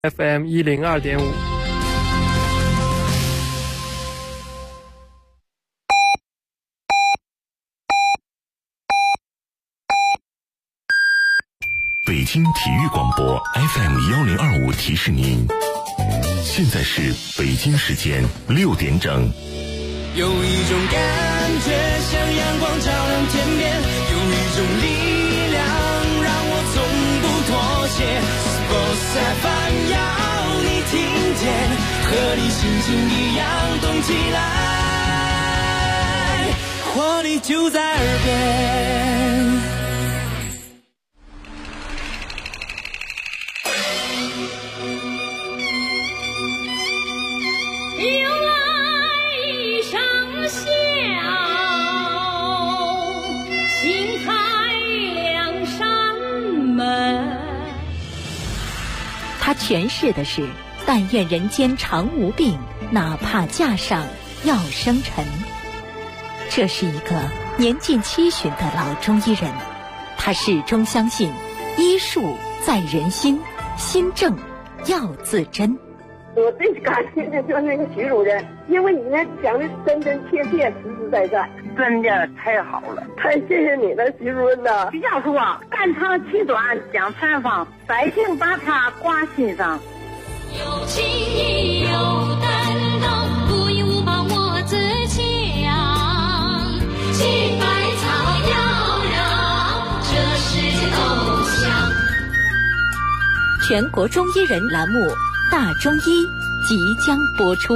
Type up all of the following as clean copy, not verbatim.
FM102.5。 北京体育广播 FM1025提示您，现在是北京时间6点整。 有一种感觉像阳光照亮天边，有一种力量让我从不妥协。Sports FM 要你听见，和你心情一样动起来，活力就在耳边。 他诠释的是但愿人间常无病，哪怕架上要生尘。这是一个年近70的老中医人，他始终相信医术在人心，心正要自珍。 我最感谢的就是那个徐主任，因为你呢讲的真真切切、实实在在， 真的太好了， 太谢谢你了，徐主任呐！ 徐教授啊，肝肠气短讲禅方，百姓把它挂心上。 有情义有担当，不义无帮我自强，青百草要让这世界都香。 全国中医人栏目大中医即将播出，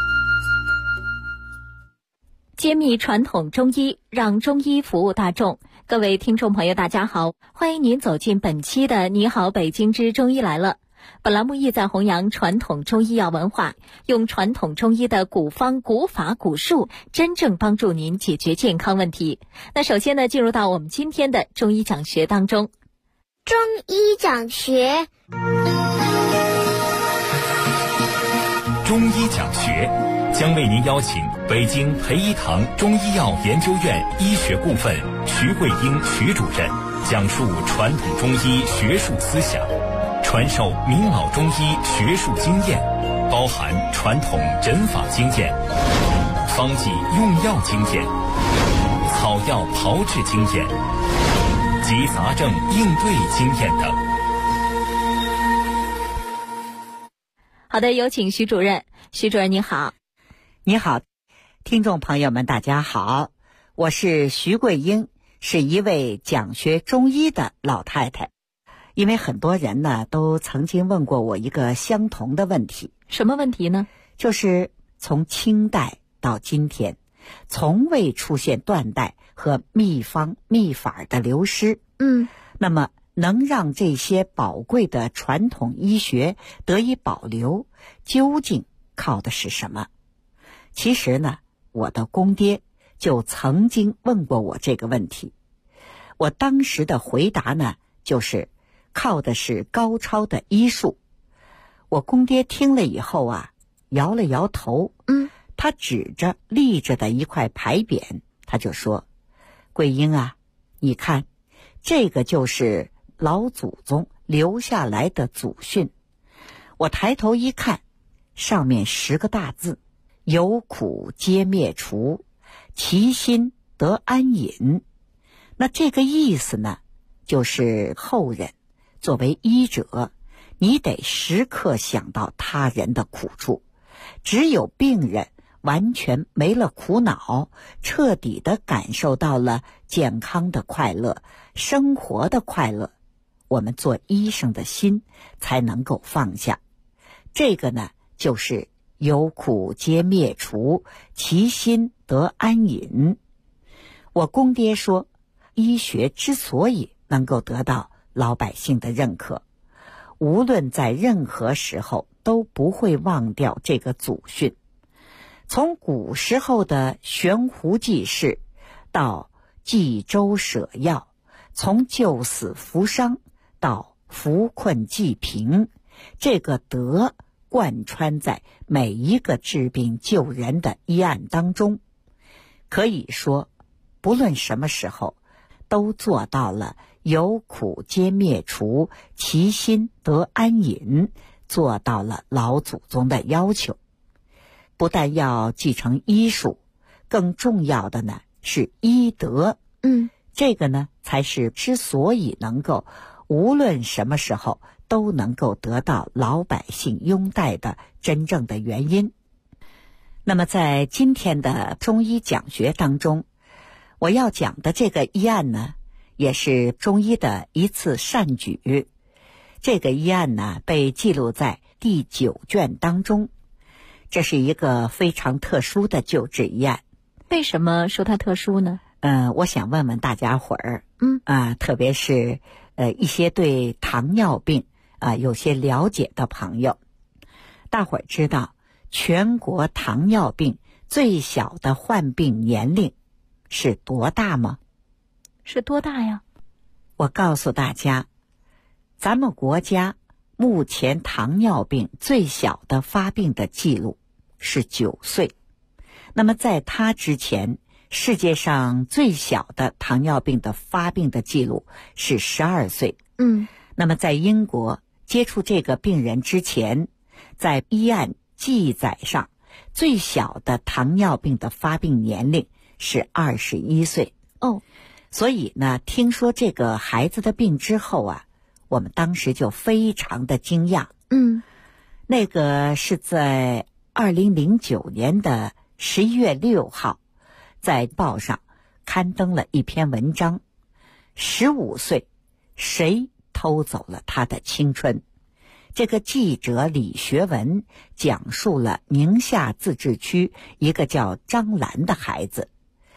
揭秘传统中医，让中医服务大众。各位听众朋友大家好，欢迎您走进本期的你好北京之中医来了。本栏目意在弘扬传统中医药文化，用传统中医的古方古法古术，真正帮助您解决健康问题。那首先呢，进入到我们今天的中医讲学当中。 中医讲学， 中医讲学将为您邀请北京培一堂中医药研究院医学部分徐桂英徐主任讲述传统中医学术思想，传授明老中医学术经验，包含传统诊法经验、方剂用药经验、草药炮制经验及杂症应对经验等。 好的，有请徐主任。徐主任你好。 你好，听众朋友们大家好，我是徐桂英，是一位讲学中医的老太太。因为很多人呢都曾经问过我一个相同的问题。 什么问题呢？就是从清代到今天，从未出现断代和秘方秘法的流失。那么能让这些宝贵的传统医学得以保留，究竟靠的是什么？其实呢，我的公爹就曾经问过我这个问题。我当时的回答呢，就是靠的是高超的医术。我公爹听了以后啊，摇了摇头。他指着立着的一块牌匾，他就说：桂英啊，你看，这个就是老祖宗留下来的祖训。我抬头一看，上面10个大字：有苦皆灭除，其心得安隐。那这个意思呢，就是后人作为医者，你得时刻想到他人的苦处。只有病人完全没了苦恼，彻底地感受到了健康的快乐，生活的快乐，我们做医生的心才能够放下。这个呢，就是有苦皆灭除，其心得安隐。我公爹说，医学之所以能够得到老百姓的认可，无论在任何时候都不会忘掉这个祖训。从古时候的悬壶济世到济州舍药，从救死扶伤到扶困济贫，这个德贯穿在每一个治病救人的医案当中。可以说，不论什么时候都做到了有苦皆灭除，其心得安隐， 做到了老祖宗的要求。不但要继承医术，更重要的呢是医德。这个呢才是之所以能够无论什么时候都能够得到老百姓拥戴的真正的原因。那么在今天的中医讲学当中，我要讲的这个医案呢，也是中医的一次善举。这个医案呢，被记录在第9卷当中。这是一个非常特殊的救治医案。 为什么说它特殊呢？ 我想问问大家伙儿，特别是一些对糖尿病有些了解的朋友，大伙儿知道全国糖尿病最小的患病年龄是多大吗？ 是多大呀？ 我告诉大家，咱们国家目前糖尿病最小的发病的记录是9岁。那么在它之前，世界上最小的糖尿病的发病的记录是12岁。那么在英国接触这个病人之前，在医案记载上最小的糖尿病的发病年龄是21岁。所以呢，听说这个孩子的病之后啊，我们当时就非常的惊讶。那个是在2009年的11月6号，在报上刊登了一篇文章，15岁，谁偷走了他的青春？这个记者李学文讲述了宁夏自治区一个叫张兰的孩子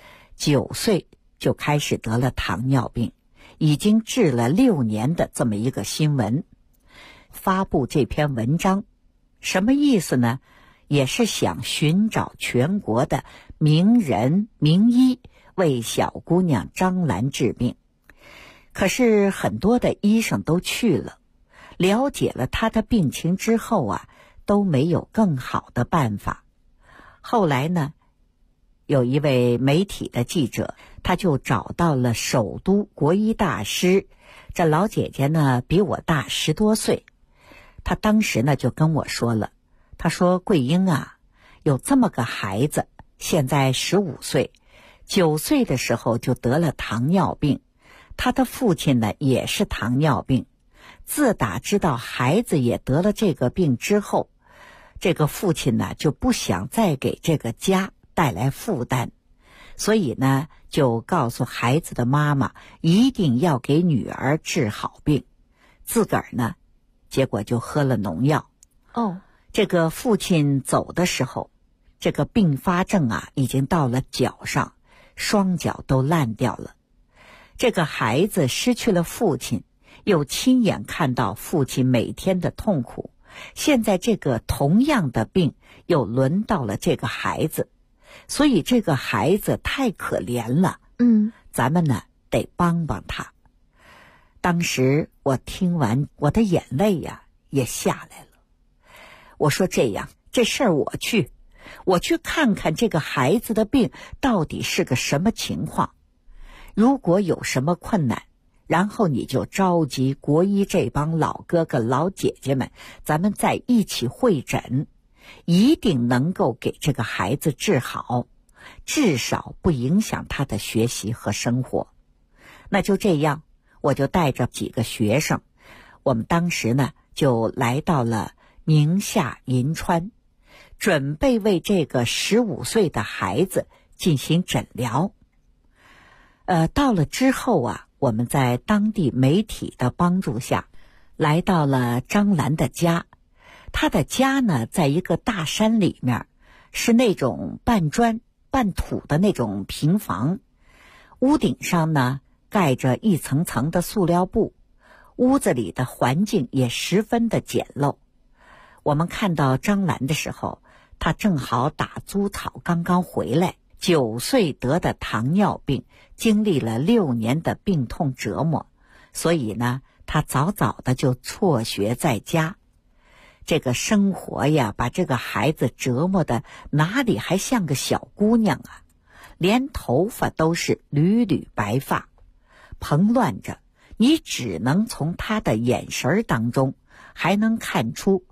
，9岁就开始得了糖尿病，已经治了6年的这么一个新闻。发布这篇文章什么意思呢？也是想寻找全国的名人名医为小姑娘张兰治病。可是很多的医生都去了，了解了她的病情之后啊，都没有更好的办法。后来呢，有一位媒体的记者，他就找到了首都国医大师。这老姐姐呢比我大10多岁，她当时呢就跟我说了，她说桂英啊，有这么个孩子，现在15岁，9岁的时候就得了糖尿病，他的父亲呢也是糖尿病。自打知道孩子也得了这个病之后，这个父亲呢就不想再给这个家带来负担，所以呢就告诉孩子的妈妈一定要给女儿治好病，自个儿呢结果就喝了农药。这个父亲走的时候，这个并发症啊已经到了脚上，双脚都烂掉了。这个孩子失去了父亲，又亲眼看到父亲每天的痛苦，现在这个同样的病又轮到了这个孩子，所以这个孩子太可怜了。咱们呢得帮帮他。当时我听完，我的眼泪呀也下来了。我说这样，这事儿我去看看这个孩子的病到底是个什么情况。如果有什么困难，然后你就召集国医这帮老哥哥老姐姐们，咱们在一起会诊，一定能够给这个孩子治好，至少不影响他的学习和生活。那就这样，我就带着几个学生，我们当时呢就来到了宁夏银川，准备为这个15岁的孩子进行诊疗。到了之后啊，我们在当地媒体的帮助下，来到了张兰的家。她的家呢，在一个大山里面，是那种半砖半土的那种平房，屋顶上呢盖着一层层的塑料布，屋子里的环境也十分的简陋。我们看到张兰的时候，她正好打猪草刚刚回来，9岁得的糖尿病，经历了6年的病痛折磨，所以呢她早早的就辍学在家。这个生活呀，把这个孩子折磨的哪里还像个小姑娘啊，连头发都是缕缕白发，蓬乱着，你只能从她的眼神当中还能看出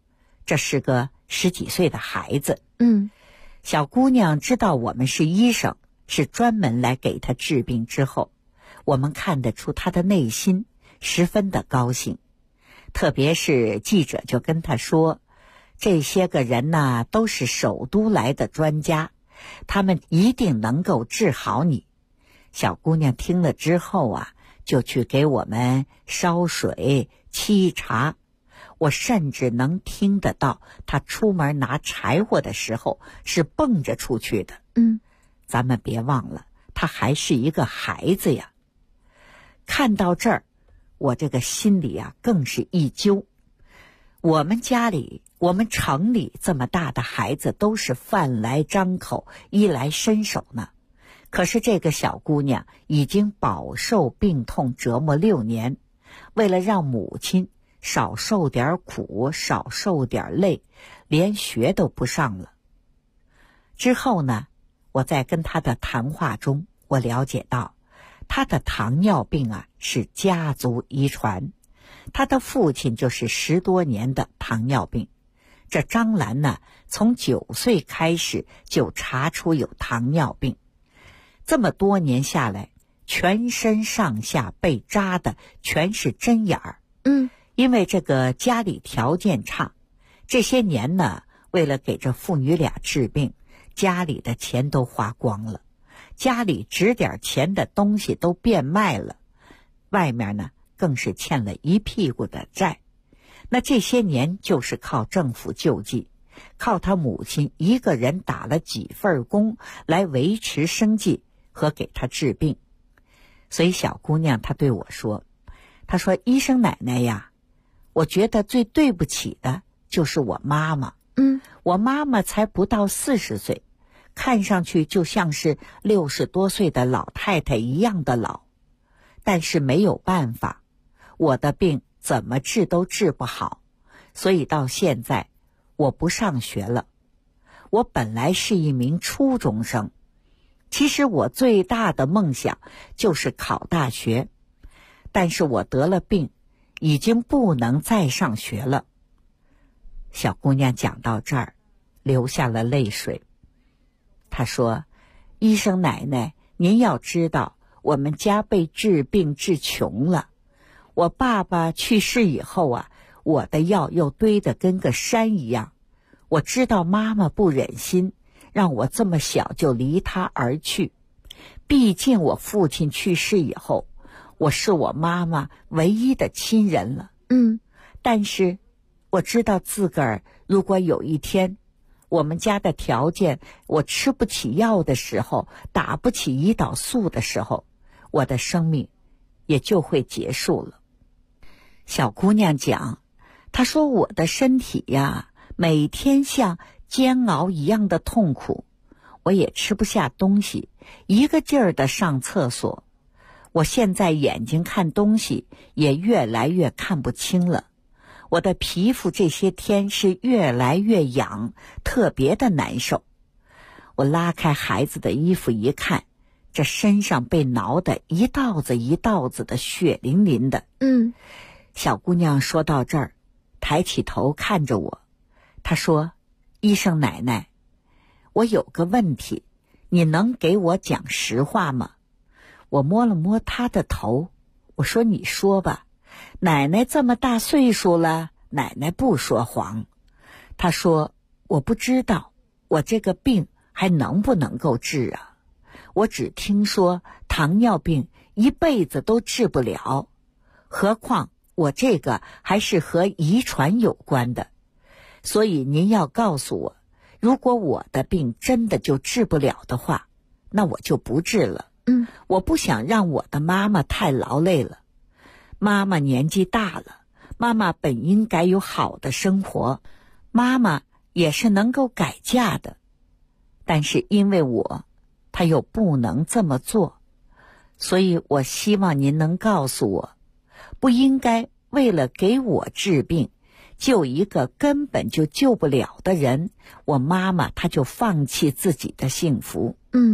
这是个10几岁的孩子。小姑娘知道我们是医生，是专门来给她治病之后，我们看得出她的内心十分的高兴。特别是记者就跟她说，这些个人呢都是首都来的专家，他们一定能够治好你。小姑娘听了之后啊，就去给我们烧水沏茶，我甚至能听得到她出门拿柴火的时候是蹦着出去的。咱们别忘了，她还是一个孩子呀。看到这儿，我这个心里啊更是一揪。我们家里，我们城里这么大的孩子都是饭来张口，衣来伸手呢。可是这个小姑娘已经饱受病痛折磨6年，为了让母亲少受点苦，少受点累，连学都不上了。之后呢，我在跟她的谈话中，我了解到她的糖尿病啊是家族遗传，她的父亲就是10多年的糖尿病。这张兰呢，从9岁开始就查出有糖尿病，这么多年下来，全身上下被扎的全是针眼儿。因为这个家里条件差，这些年呢，为了给这父女俩治病，家里的钱都花光了，家里值点钱的东西都变卖了，外面呢更是欠了一屁股的债。那这些年就是靠政府救济，靠他母亲一个人打了几份工来维持生计和给他治病。所以小姑娘她对我说，她说医生奶奶呀，我觉得最对不起的就是我妈妈。我妈妈才不到40岁，看上去就像是60多岁的老太太一样的老，但是没有办法，我的病怎么治都治不好，所以到现在我不上学了。我本来是一名初中生，其实我最大的梦想就是考大学，但是我得了病，已经不能再上学了。小姑娘讲到这儿，流下了泪水。她说，医生奶奶，您要知道，我们家被治病治穷了。我爸爸去世以后啊，我的药又堆得跟个山一样。我知道妈妈不忍心让我这么小就离他而去，毕竟我父亲去世以后，我是我妈妈唯一的亲人了。但是我知道自个儿如果有一天我们家的条件，我吃不起药的时候，打不起胰岛素的时候，我的生命也就会结束了。小姑娘讲，她说我的身体呀，每天像煎熬一样的痛苦，我也吃不下东西，一个劲儿的上厕所。我现在眼睛看东西也越来越看不清了，我的皮肤这些天是越来越痒，特别的难受。我拉开孩子的衣服一看，这身上被挠得一道子一道子的血淋淋的。小姑娘说到这儿，抬起头看着我，她说，医生奶奶，我有个问题，你能给我讲实话吗？我摸了摸她的头，我说，你说吧，奶奶这么大岁数了，奶奶不说谎。她说，我不知道我这个病还能不能够治啊，我只听说糖尿病一辈子都治不了，何况我这个还是和遗传有关的，所以您要告诉我，如果我的病真的就治不了的话，那我就不治了。我不想让我的妈妈太劳累了。妈妈年纪大了，妈妈本应该有好的生活，妈妈也是能够改嫁的，但是因为她又不能这么做，所以我希望您能告诉我，不应该为了给我治病，救一个根本就救不了的人，我妈妈她就放弃自己的幸福。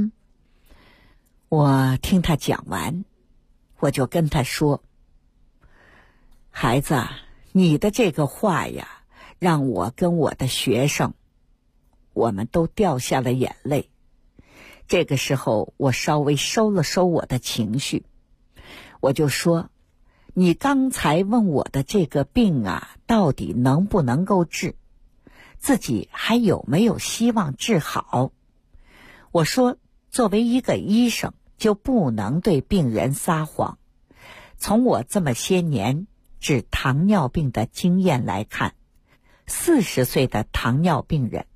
我听她讲完，我就跟她说，孩子，你的这个话呀， 让我跟我的学生，我们都掉下了眼泪。这个时候我稍微收了收我的情绪，我就说，你刚才问我的这个病啊，到底能不能够治，自己还有没有希望治好。我说，作为一个医生，就不能对病人撒谎。从我这么些年治糖尿病的经验来看，40岁的糖尿病人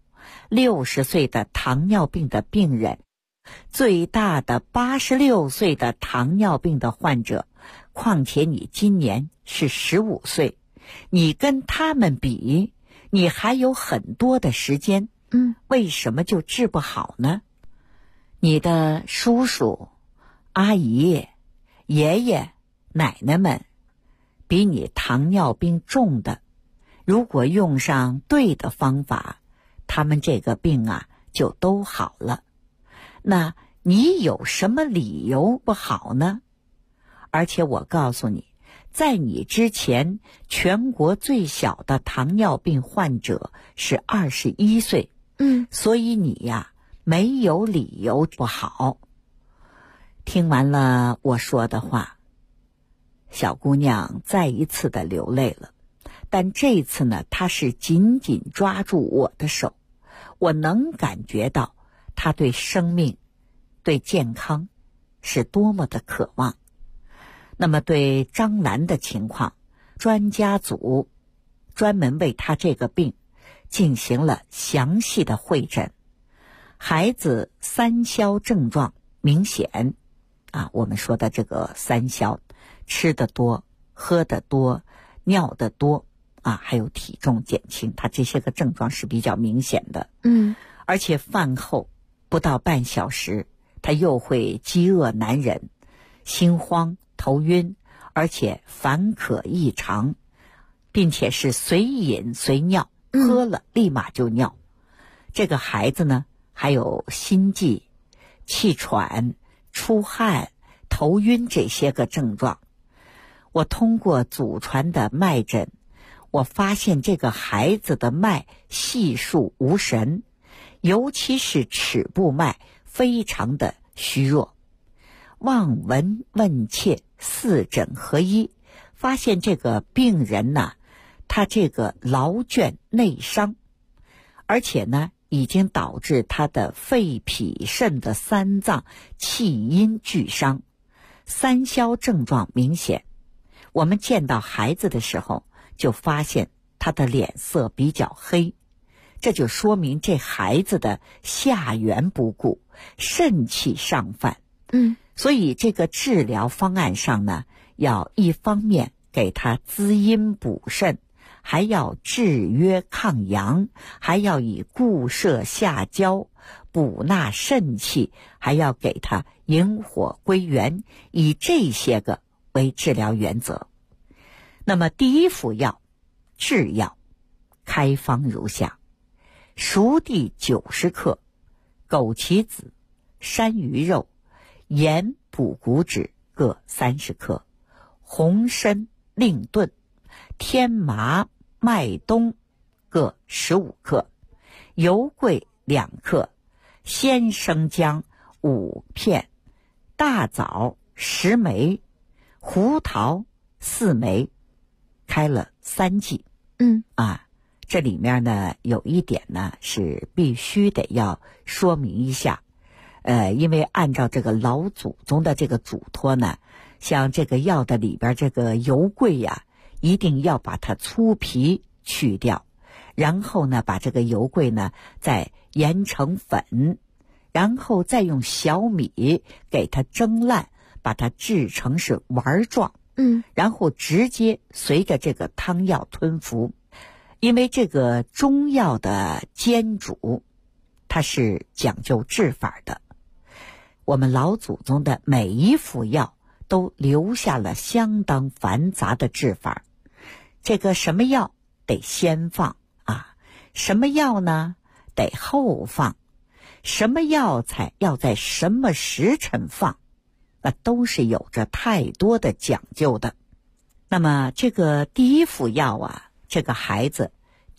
，60岁的糖尿病的病人，最大的86岁的糖尿病的患者，况且你今年是15岁，你跟他们比，你还有很多的时间，为什么就治不好呢？你的叔叔、阿姨、爷爷、奶奶们比你糖尿病重的，如果用上对的方法，他们这个病啊就都好了。那你有什么理由不好呢？而且我告诉你，在你之前，全国最小的糖尿病患者是21岁，所以你呀，没有理由不好。听完了我说的话，小姑娘再一次的流泪了，但这次呢，她是紧紧抓住我的手，我能感觉到她对生命、对健康是多么的渴望。那么对张兰的情况，专家组专门为她这个病进行了详细的会诊。孩子三消症状明显啊，我们说的这个三消，吃得多、喝得多、尿得多啊，还有体重减轻，它这些个症状是比较明显的。而且饭后不到半小时，他又会饥饿难忍、心慌、头晕，而且烦渴异常，并且是随饮随尿，喝了立马就尿。这个孩子呢，还有心悸、气喘、出汗、头晕这些个症状。我通过祖传的脉诊，我发现这个孩子的脉细数无神，尤其是尺部脉非常的虚弱。望闻问切四诊合一，发现这个病人呢，他这个劳倦内伤，而且呢已经导致他的肺脾肾的三脏气阴俱伤，三消症状明显。我们见到孩子的时候，就发现他的脸色比较黑，这就说明这孩子的下元不顾，肾气上犯。所以这个治疗方案上呢，要一方面给他滋阴补肾，还要制约抗阳，还要以固摄下焦，补纳肾气，还要给他引火归元，以这些个为治疗原则。那么第一副药，制药，开方如下：熟地90克，枸杞子、山萸肉、盐补骨脂各30克，红参令炖，天麻麦冬各15克，油桂2克，鲜生姜5片，大枣10枚，胡桃4枚，开了3剂。这里面呢有一点呢是必须得要说明一下，因为按照这个老祖宗的这个嘱托呢，像这个药的里边这个油桂呀，一定要把它粗皮去掉，然后呢把这个油桂呢再研成粉，然后再用小米给它蒸烂，把它制成是丸状，然后直接随着这个汤药吞服。因为这个中药的煎煮，它是讲究制法的。我们老祖宗的每一副药都留下了相当繁杂的制法。这个什么药得先放啊，什么药呢得后放，什么药材要在什么时辰放，那都是有着太多的讲究的。那么这个第一副药啊，这个孩子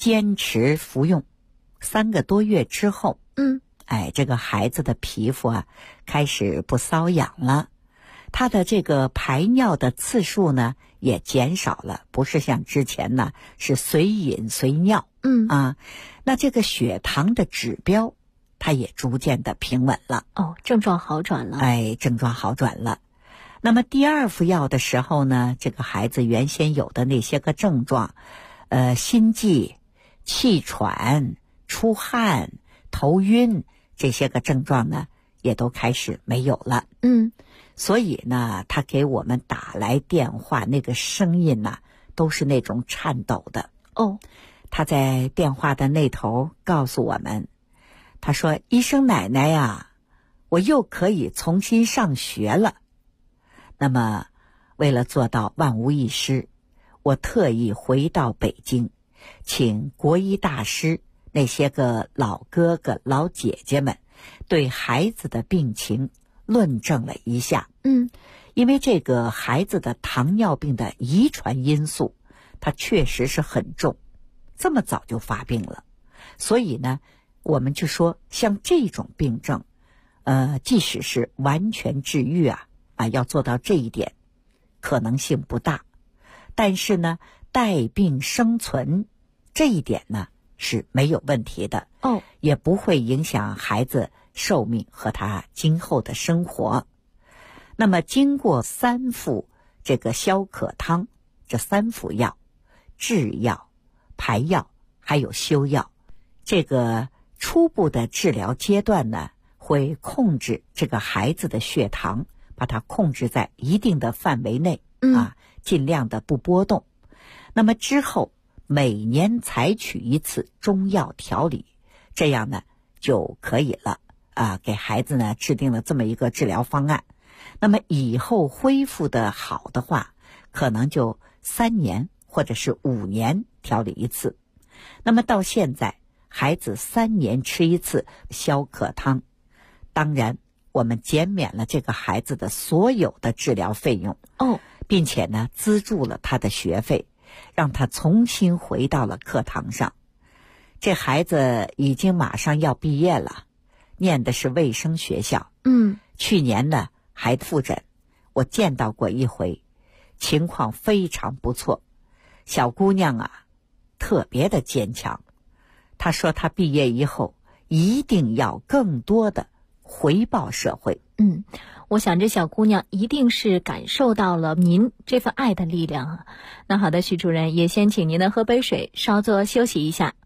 坚持服用3个多月之后，这个孩子的皮肤啊开始不瘙痒了，他的这个排尿的次数呢也减少了，不是像之前呢是随饮随尿。那这个血糖的指标它也逐渐的平稳了。 症状好转了。 症状好转了。那么第2副药的时候呢，这个孩子原先有的那些个症状，心悸、气喘、出汗、头晕，这些个症状呢也都开始没有了。所以呢他给我们打来电话，那个声音呢都是那种颤抖的。他在电话的那头告诉我们，他说：医生奶奶呀，我又可以重新上学了。那么为了做到万无一失，我特意回到北京，请国医大师那些个老哥哥老姐姐们对孩子的病情论证了一下。因为这个孩子的糖尿病的遗传因素它确实是很重，这么早就发病了。所以呢我们就说像这种病症即使是完全治愈要做到这一点可能性不大，但是呢带病生存这一点呢是没有问题的。也不会影响孩子寿命和他今后的生活。那么经过3副这个消渴汤，这3副药，治药、排药还有休药，这个初步的治疗阶段呢会控制这个孩子的血糖，把它控制在一定的范围内尽量的不波动。那么之后每年采取1次中药调理，这样呢就可以了给孩子呢制定了这么一个治疗方案。那么以后恢复的好的话，可能就3年或者是5年调理1次。那么到现在孩子3年吃1次消渴汤，当然我们减免了这个孩子的所有的治疗费用，并且呢资助了他的学费，让他重新回到了课堂上。这孩子已经马上要毕业了，念的是卫生学校。去年呢还复诊，我见到过1回，情况非常不错。小姑娘特别的坚强，她说她毕业以后一定要更多的回报社会。 我想这小姑娘一定是感受到了您这份爱的力量。那好的，徐主任，也先请您呢喝杯水，稍作休息一下。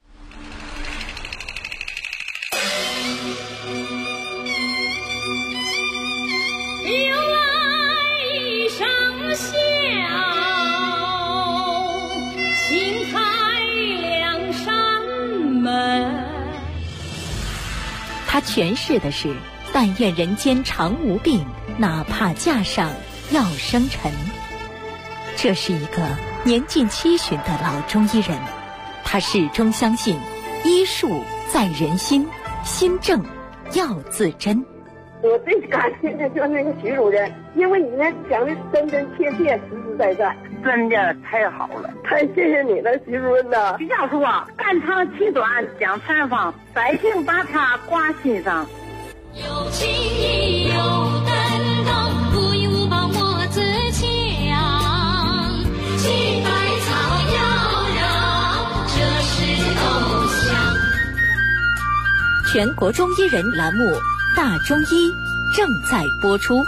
他诠释的是但愿人间常无病，哪怕架上要生尘。这是一个年近70的老中医人，他始终相信医术在人心，心正要自珍。 我最感谢的就是那个徐主任，因为你呢讲的真真切切、实实在在， 真的太好了， 太谢谢你了，徐主任呐！ 徐教授肝肠气短讲禅方，百姓把它挂心上。 有情义有担当，无依无靠我自强，青百草要让这世界共享。 全国中医人栏目大中医正在播出。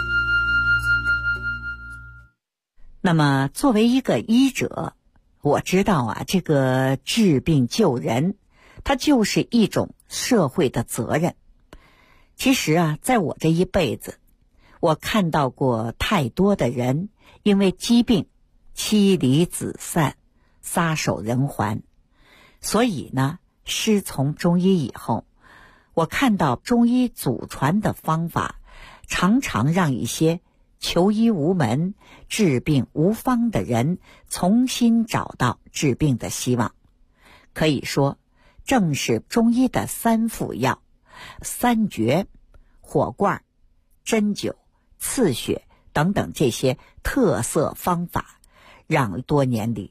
那么作为一个医者，我知道这个治病救人它就是一种社会的责任。其实在我这一辈子，我看到过太多的人因为疾病妻离子散，撒手人寰。所以呢师从中医以后，我看到中医祖传的方法常常让一些求医无门、治病无方的人重新找到治病的希望。可以说正是中医的3副药、3绝、火罐、针灸、刺血等等这些特色方法，让多年里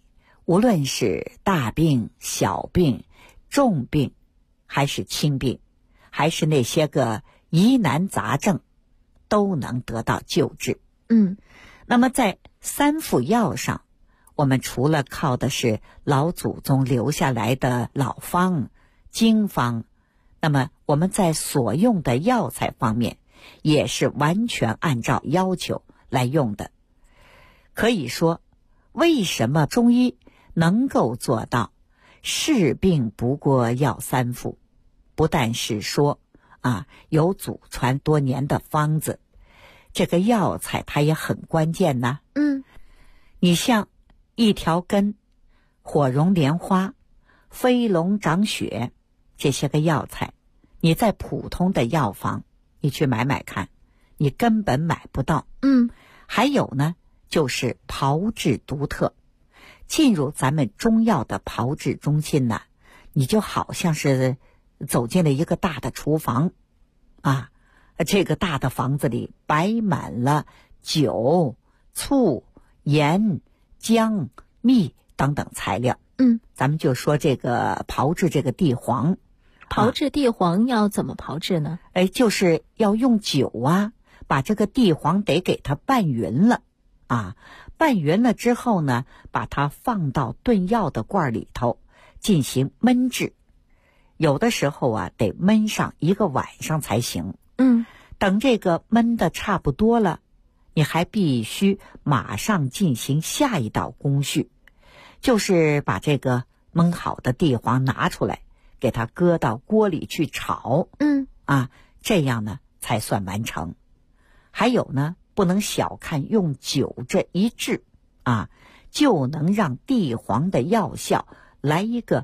无论是大病、小病、重病，还是轻病，还是那些个疑难杂症，都能得到救治。那么在三副药上，我们除了靠的是老祖宗留下来的老方、经方，那么我们在所用的药材方面也是完全按照要求来用的。可以说，为什么中医能够做到是病不过药三副，不但是说有祖传多年的方子，这个药材它也很关键呐。你像一条根、火绒莲花、飞龙长雪这些个药材，你在普通的药房你去买买看，你根本买不到。还有呢，就是炮制独特。进入咱们中药的炮制中心呢，你就好像是走进了一个大的厨房这个大的房子里摆满了酒、醋、盐、姜、蜜等等材料。咱们就说这个炮制这个地黄。 炮制地黄要怎么炮制呢？ 就是要用酒把这个地黄得给它拌匀了拌匀了之后呢，把它放到炖药的罐里头进行焖制。有的时候得焖上1个晚上才行。等这个焖的差不多了，你还必须马上进行下一道工序，就是把这个焖好的地黄拿出来，给它搁到锅里去炒。这样呢才算完成。还有呢，不能小看用酒这一制就能让地黄的药效来一个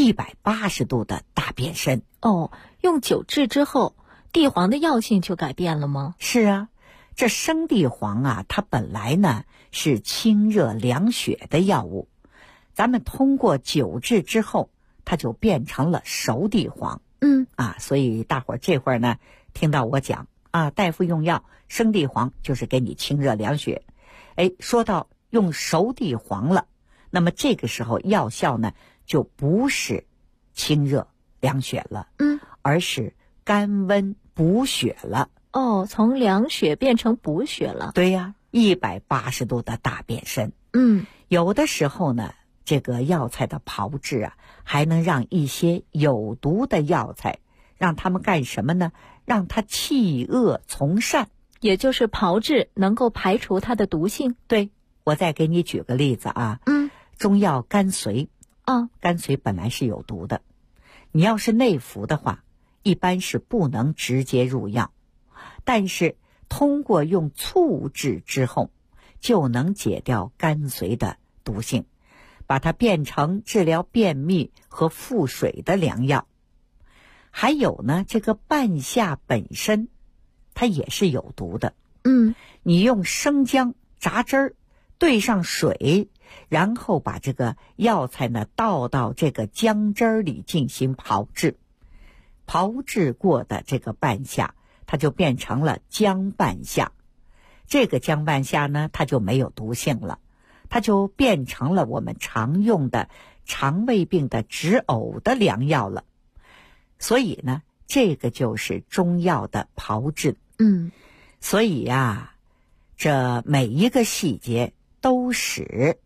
180度的大变身。 用酒制之后，地黄的药性就改变了吗？ 是这生地黄它本来呢是清热凉血的药物，咱们通过酒制之后，它就变成了熟地黄。所以大伙儿这会儿呢听到我讲大夫用药生地黄就是给你清热凉血。说到用熟地黄了，那么这个时候药效呢就不是清热凉血了，而是甘温补血了。 从凉血变成补血了。 对呀，180度的大变身。有的时候呢，这个药材的炮制还能让一些有毒的药材，让他们干什么呢？让它弃恶从善。 也就是炮制能够排除它的毒性。 对，我再给你举个例子中药甘遂甘遂本来是有毒的，你要是内服的话，一般是不能直接入药，但是通过用醋制之后，就能解掉甘遂的毒性，把它变成治疗便秘和腹水的良药。还有呢，这个半夏本身它也是有毒的。你用生姜榨汁儿兑上水，然后把这个药材呢倒到这个姜汁儿里进行炮制。炮制过的这个半夏，它就变成了姜半夏。这个姜半夏呢，它就没有毒性了，它就变成了我们常用的肠胃病的止呕的良药了。所以呢，这个就是中药的炮制。所以这每一个细节都使